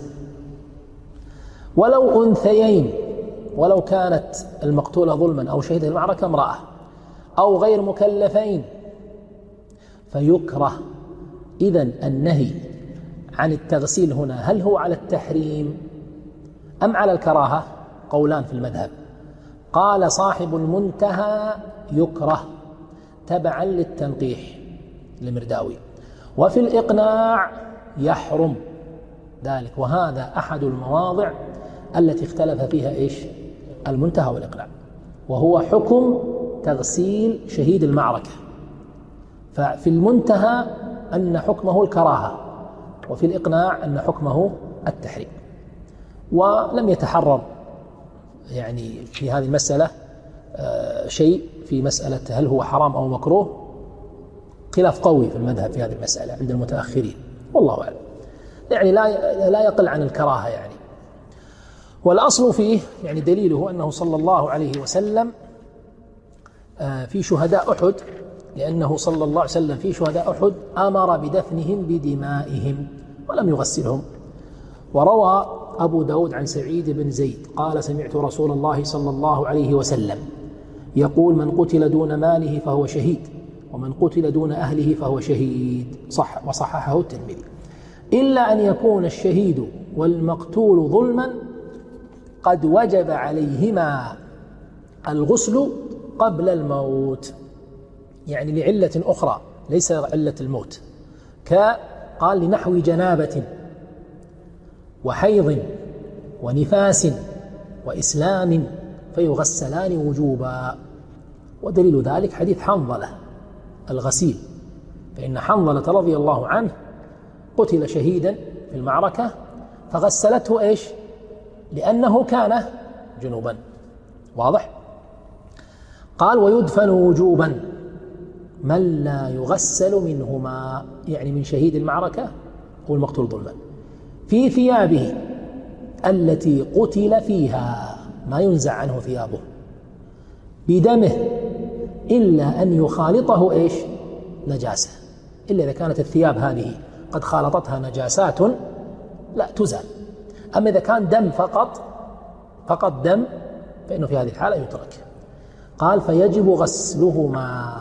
ولو أنثيين، ولو كانت المقتولة ظلما أو شهيد المعركة امرأة أو غير مكلفين فيكره. إذن النهي عن التغسيل هنا هل هو على التحريم أم على الكراهة؟ قولان في المذهب. قال صاحب المنتهى يكره تبعا للتنقيح لمرداوي، وفي الإقناع يحرم ذلك، وهذا أحد المواضع التي اختلف فيها إيش؟ المنتهى والإقناع، وهو حكم تغسيل شهيد المعركة. ففي المنتهى أن حكمه الكراهة، وفي الإقناع أن حكمه التحريم. ولم يتحرر يعني في هذه المسألة شيء في مسألة هل هو حرام أو مكروه، خلاف قوي في المذهب في هذه المسألة عند المتأخرين، والله أعلم. يعني لا لا يقل عن الكراهة يعني. والأصل فيه يعني دليله أنه صلى الله عليه وسلم في شهداء أحد، لأنه صلى الله عليه وسلم في شهداء أحد أمر بدفنهم بدمائهم ولم يغسلهم. وروى أبو داود عن سعيد بن زيد قال سمعت رسول الله صلى الله عليه وسلم يقول من قتل دون ماله فهو شهيد ومن قتل دون أهله فهو شهيد، صح وصححه الترمذي، إلا أن يكون الشهيد والمقتول ظلما قد وجب عليهما الغسل قبل الموت، يعني لعلة أخرى ليس علة الموت، قال لنحو جنابة وحيض ونفاس وإسلام فيغسلان وجوبا. ودليل ذلك حديث حنظلة الغسيل، فإن حنظلة رضي الله عنه قتل شهيدا في المعركة فغسلته إيش؟ لأنه كان جنوبا. واضح؟ قال ويدفن وجوبا من لا يغسل منهما، يعني من شهيد المعركة والمقتول ظلما، في ثيابه التي قتل فيها، ما ينزع عنه ثيابه، بدمه إلا أن يخالطه إيش؟ نجاسة، إلا إذا كانت الثياب هذه قد خالطتها نجاسات لا تزال. أما إذا كان دم فقط فقط دم فإنه في هذه الحالة يترك. قال فيجب غسلهما.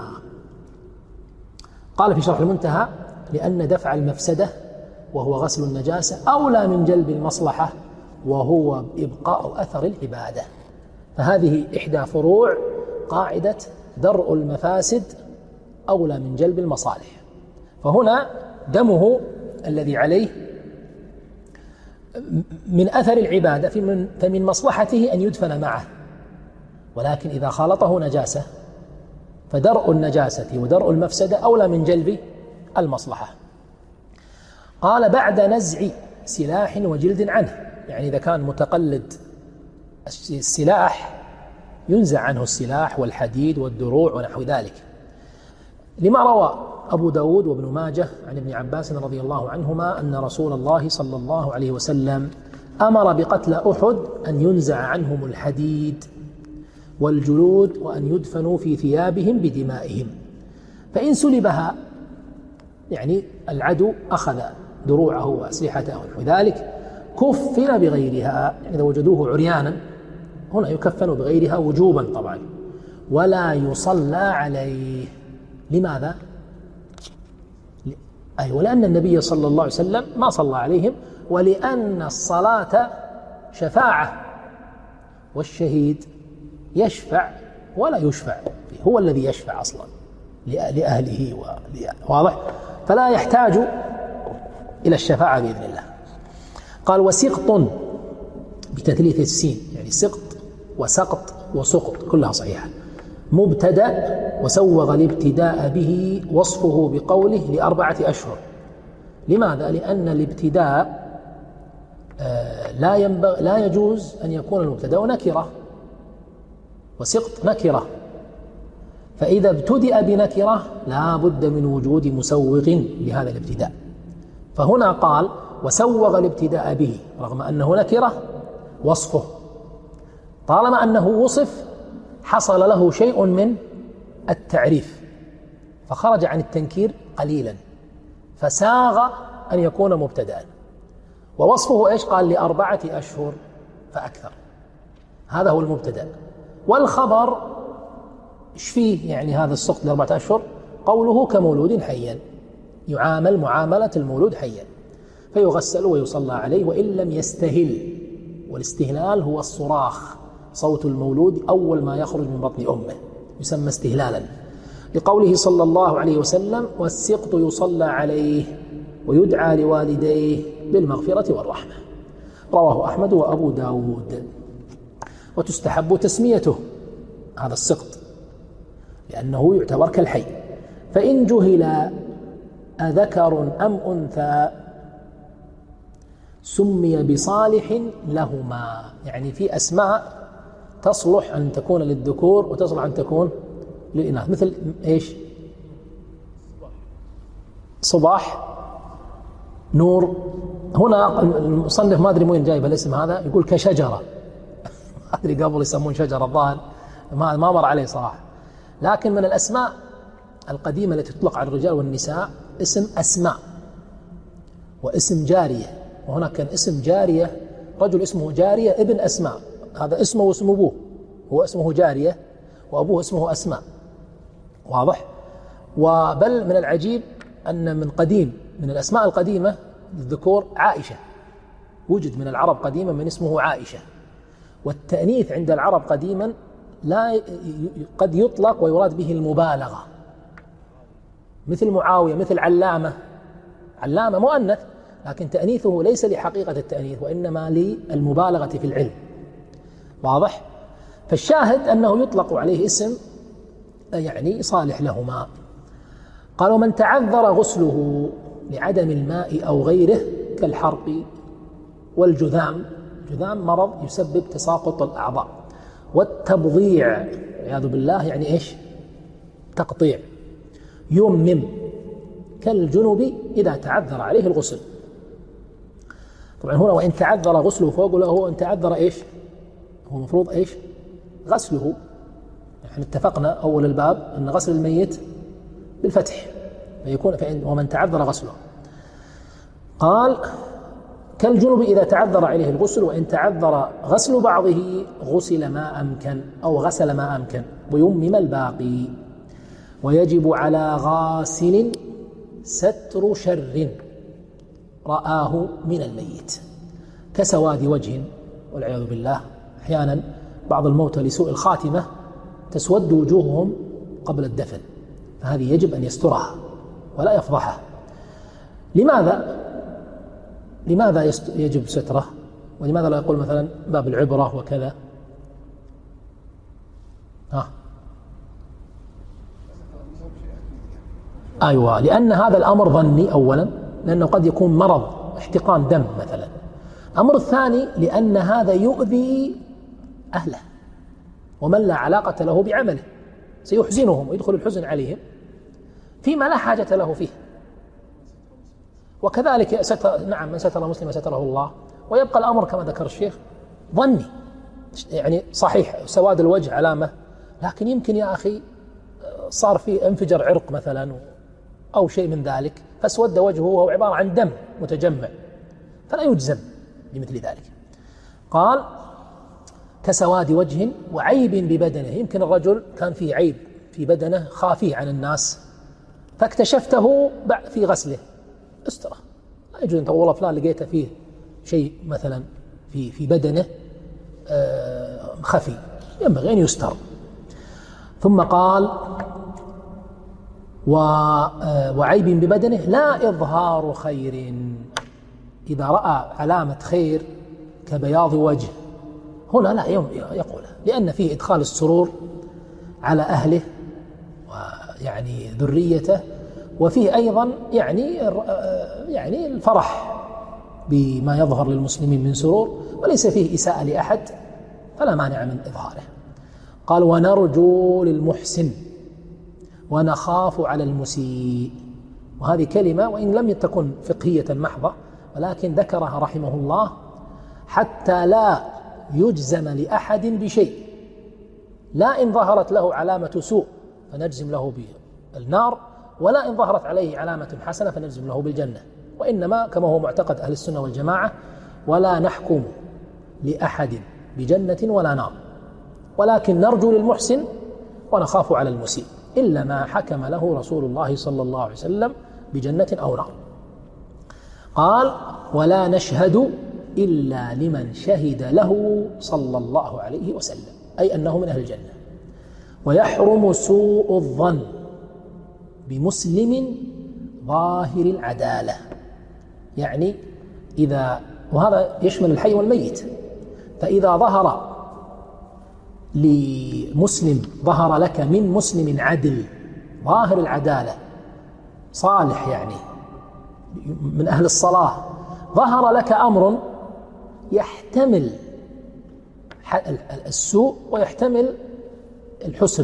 قال في شرح المنتهى لأن دفع المفسدة وهو غسل النجاسة أولى من جلب المصلحة وهو إبقاء أثر العبادة. فهذه إحدى فروع قاعدة درء المفاسد أولى من جلب المصالح. فهنا دمه الذي عليه من أثر العبادة فمن مصلحته أن يدفن معه، ولكن إذا خالطه نجاسة فدرء النجاسة ودرء المفسدة أولى من جلب المصلحة. قال بعد نزع سلاح وجلد عنه، يعني إذا كان متقلد السلاح ينزع عنه السلاح والحديد والدروع ونحو ذلك، لما روى أبو داود وابن ماجه عن ابن عباس رضي الله عنهما أن رسول الله صلى الله عليه وسلم أمر بقتل أحد أن ينزع عنهم الحديد والجلود وأن يدفنوا في ثيابهم بدمائهم، فإن سلبها يعني العدو أخذ دروعه وأسلحته ونحو ذلك كفن بغيرها، يعني إذا وجدوه عريانا هنا يكفن بغيرها وجوبا طبعا، ولا يصلى عليه. لماذا؟ أي ولأن النبي صلى الله عليه وسلم ما صلى عليهم، ولأن الصلاة شفاعة والشهيد يشفع ولا يشفع، هو الذي يشفع أصلا لأهله. واضح؟ فلا يحتاج إلى الشفاعة بإذن الله. قال وسقط بتثليث السين، يعني سقط وسقط وسقط كلها صحيحة. مبتدأ وسوغ الابتداء به وصفه بقوله لأربعة أشهر. لماذا؟ لأن الابتداء لا ينبغي لا يجوز أن يكون المبتدأ نكرة، وسقط نكرة، فإذا ابتدأ بنكرة لا بد من وجود مسوغ لهذا الابتداء. فهنا قال وسوغ الابتداء به رغم أنه نكرة وصفه، طالما أنه وصف حصل له شيء من التعريف فخرج عن التنكير قليلا، فساغ أن يكون مبتدأ. ووصفه إيش؟ قال لأربعة أشهر فأكثر، هذا هو المبتدأ. والخبر إيش فيه؟ يعني هذا السقط لأربعة أشهر قوله كمولود حيا، يعامل معاملة المولود حيا، فيغسل ويصلى عليه وإن لم يستهل. والاستهلال هو الصراخ، صوت المولود أول ما يخرج من بطن أمه يسمى استهلالا، لقوله صلى الله عليه وسلم والسقط يصلى عليه ويدعى لوالديه بالمغفرة والرحمة. رواه أحمد وأبو داود. وتستحب تسميته هذا السقط لأنه يعتبر كالحي. فإن جهل أذكر أم أنثى سمي بصالح لهما، يعني في أسماء تصلح أن تكون للذكور وتصلح أن تكون للإناث، مثل إيش؟ صباح نور. هنا المصنف ما أدري وين جايب الاسم هذا، يقول كشجرة ما أدري قبل يسمون شجرة الظاهر، ما ما مر عليه صراحة. لكن من الأسماء القديمة التي تطلق على الرجال والنساء اسم أسماء واسم جارية. وهنا كان اسم جارية، رجل اسمه جارية ابن أسماء، هذا اسمه واسم أبوه، هو اسمه جارية وأبوه اسمه أسماء، واضح؟ وبل من العجيب أن من قديم من الأسماء القديمة للذكور عائشة، وجد من العرب قديما من اسمه عائشة. والتأنيث عند العرب قديما لا قد يطلق ويراد به المبالغة، مثل معاوية، مثل علامة. علامة مؤنث لكن تأنيثه ليس لحقيقة التأنيث وإنما للمبالغة في العلم، واضح؟ فالشاهد أنه يطلق عليه اسم يعني صالح لهما. قالوا من تعذر غسله لعدم الماء أو غيره كالحرق والجذام. الجذام مرض يسبب تساقط الأعضاء، والتبضيع والعياذ بالله يعني إيش؟ تقطيع. يمم كالجنب إذا تعذر عليه الغسل. طبعا هنا وإن تعذر غسله فوق له، هو إن تعذر إيش؟ هو مفروض إيش؟ غسله. يعني اتفقنا أول الباب أن غسل الميت بالفتح فيكون فإن ومن تعذر غسله. قال كالجنب إذا تعذر عليه الغسل، وإن تعذر غسل بعضه غسل ما أمكن أو غسل ما أمكن ويمم الباقي. ويجب على غاسل ستر شر رآه من الميت كسواد وجه والعياذ بالله. أحيانا بعض الموتى لسوء الخاتمة تسود وجوههم قبل الدفن، فهذه يجب أن يسترها ولا يفضحها. لماذا؟ لماذا يجب ستره؟ ولماذا لا يقول مثلا باب العبرة وكذا؟ ها أيوة، لأن هذا الأمر ظني أولا، لأنه قد يكون مرض احتقان دم مثلا. الأمر الثاني لأن هذا يؤذي أهله ومن لا علاقة له بعمله، سيحزنهم ويدخل الحزن عليهم فيما لا حاجة له فيه. وكذلك ستر، نعم من ستر مسلم ستره الله. ويبقى الأمر كما ذكر الشيخ ظني، يعني صحيح سواد الوجه علامة، لكن يمكن يا أخي صار فيه انفجر عرق مثلا أو شيء من ذلك فاسود وجهه وهو عبارة عن دم متجمع، فلا يجزم بمثل ذلك. قال كسواد وجه وعيب ببدنه. يمكن الرجل كان فيه عيب في بدنه خافيه عن الناس فاكتشفته في غسله، استره. لا يجوز أن تقول والله فلان لقيته فيه شيء مثلا في في بدنه خفي، ينبغي أن يستر. ثم قال وعيب ببدنه لا إظهار خير. إذا رأى علامة خير كبياض وجه هنا لا يقول، لأن فيه إدخال السرور على أهله ويعني ذريته، وفيه أيضا يعني يعني الفرح بما يظهر للمسلمين من سرور، وليس فيه إساءة لأحد فلا مانع من إظهاره. قال ونرجو للمحسن ونخاف على المسيء. وهذه كلمة وإن لم تكن فقهية محضة ولكن ذكرها رحمه الله حتى لا يجزم لأحد بشيء، لا إن ظهرت له علامة سوء فنجزم له بالنار، ولا إن ظهرت عليه علامة حسنة فنجزم له بالجنة، وإنما كما هو معتقد أهل السنة والجماعة ولا نحكم لأحد بجنة ولا نار، ولكن نرجو للمحسن ونخاف على المسيء إلا ما حكم له رسول الله صلى الله عليه وسلم بجنة أو نار. قال ولا نشهد إلا لمن شهد له صلى الله عليه وسلم، أي أنه من أهل الجنة. ويحرم سوء الظن بمسلم ظاهر العدالة، يعني إذا، وهذا يشمل الحي والميت، فإذا ظهر لمسلم ظهر لك من مسلم عدل ظاهر العدالة صالح يعني من أهل الصلاة، ظهر لك أمر يحتمل السوء ويحتمل الحسن،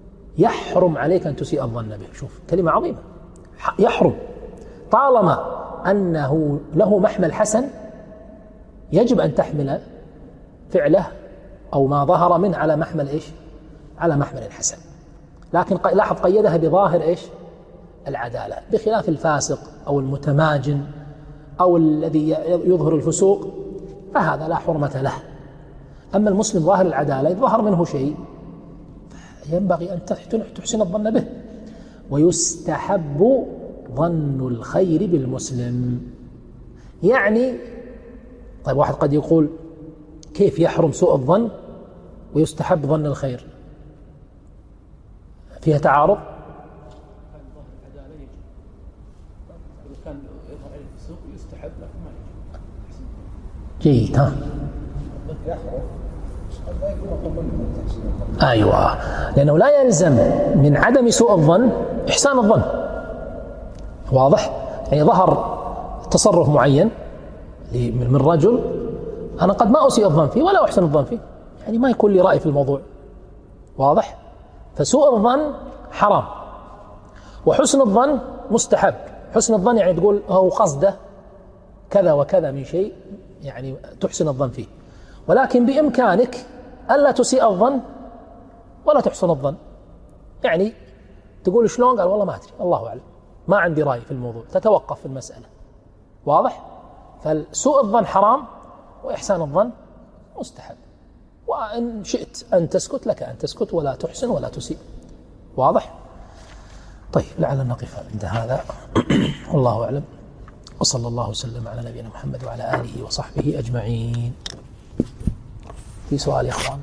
يحرم عليك أن تسيء الظن به. شوف كلمة عظيمة، يحرم طالما أنه له محمل حسن يجب أن تحمل فعله أو ما ظهر منه على محمل إيش؟ على محمل حسن. لكن لاحظ قيدها بظاهر إيش؟ العدالة، بخلاف الفاسق أو المتماجن أو الذي يظهر الفسوق فهذا لا حرمة له. أما المسلم ظاهر العدالة إذا ظهر منه شيء ينبغي أن تحسن الظن به. ويستحب ظن الخير بالمسلم، يعني طيب واحد قد يقول كيف يحرم سوء الظن ويستحب ظن الخير؟ فيها تعارض؟ جيد. ها أيوة، لأنه لا يلزم من عدم سوء الظن إحسان الظن. واضح؟ يعني ظهر تصرف معين من رجل أنا قد ما أسيء الظن فيه ولا أحسن الظن فيه، يعني ما يكون لي رأي في الموضوع. واضح؟ فسوء الظن حرام وحسن الظن مستحب. حسن الظن يعني تقول هو قصده كذا وكذا من شيء، يعني تحسن الظن فيه، ولكن بإمكانك ألا تسيء الظن ولا تحسن الظن. يعني تقول شلون؟ قال والله ما أدري، الله أعلم، ما عندي رأي في الموضوع، تتوقف في المسألة. واضح؟ فالسوء الظن حرام وإحسان الظن مستحب، وإن شئت أن تسكت لك أن تسكت ولا تحسن ولا تسيء. واضح؟ طيب لعلنا نقف عند هذا والله أعلم، وصلى الله وسلم على نبينا محمد وعلى آله وصحبه أجمعين. في سؤال يا أخوان؟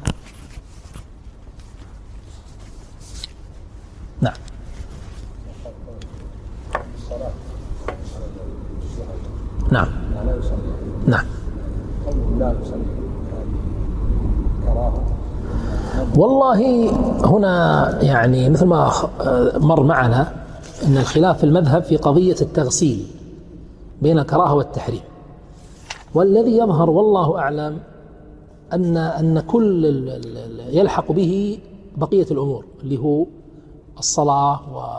نعم. نعم. نعم. والله هنا يعني مثل ما مر معنا أن الخلاف في المذهب في قضية التغسيل بين الكراهة والتحريم، والذي يظهر والله أعلم أن أن كل يلحق به بقية الأمور اللي هو الصلاة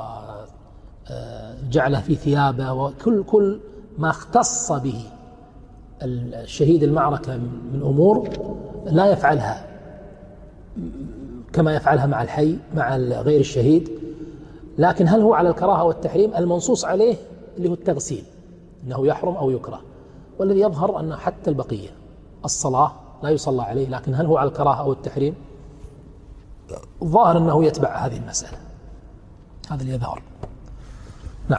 وجعله في ثيابه وكل كل ما اختص به الشهيد المعركة من أمور لا يفعلها كما يفعلها مع الحي مع غير الشهيد. لكن هل هو على الكراهة والتحريم؟ المنصوص عليه اللي هو التغسيل أنه يحرم أو يكره، والذي يظهر أن حتى البقية الصلاة لا يصلى عليه، لكن هل هو على الكراهة أو التحريم؟ الظاهر أنه يتبع هذه المسألة، هذا اللي يظهر. نعم.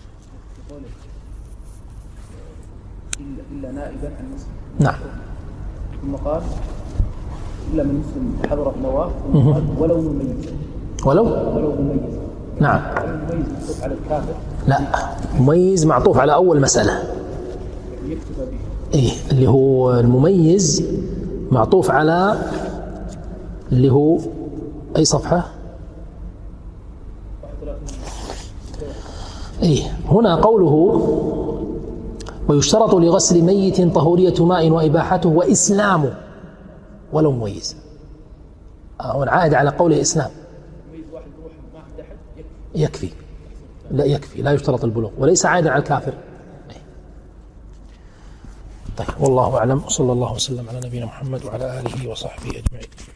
إلا نائبا عن مسلم. نعم. ثم قال إلا من مسلم حضرت نواه ولو مميز. ولو ولو مميز. نعم. مميز معطوف على الكافر. لا، مميز معطوف على أول مسألة. يكتب به. إيه اللي هو المميز معطوف على اللي هو أي صفحة؟ إيه هنا قوله ويشترط لغسل ميت طهورية ماء وإباحته وإسلامه ولو مميز. هنا عائد على قول الإسلام. يكفي، لا يكفي، لا يشترط البلوغ، وليس عائدا على الكافر. طيب والله أعلم، صلى الله وسلم على نبينا محمد وعلى آله وصحبه أجمعين.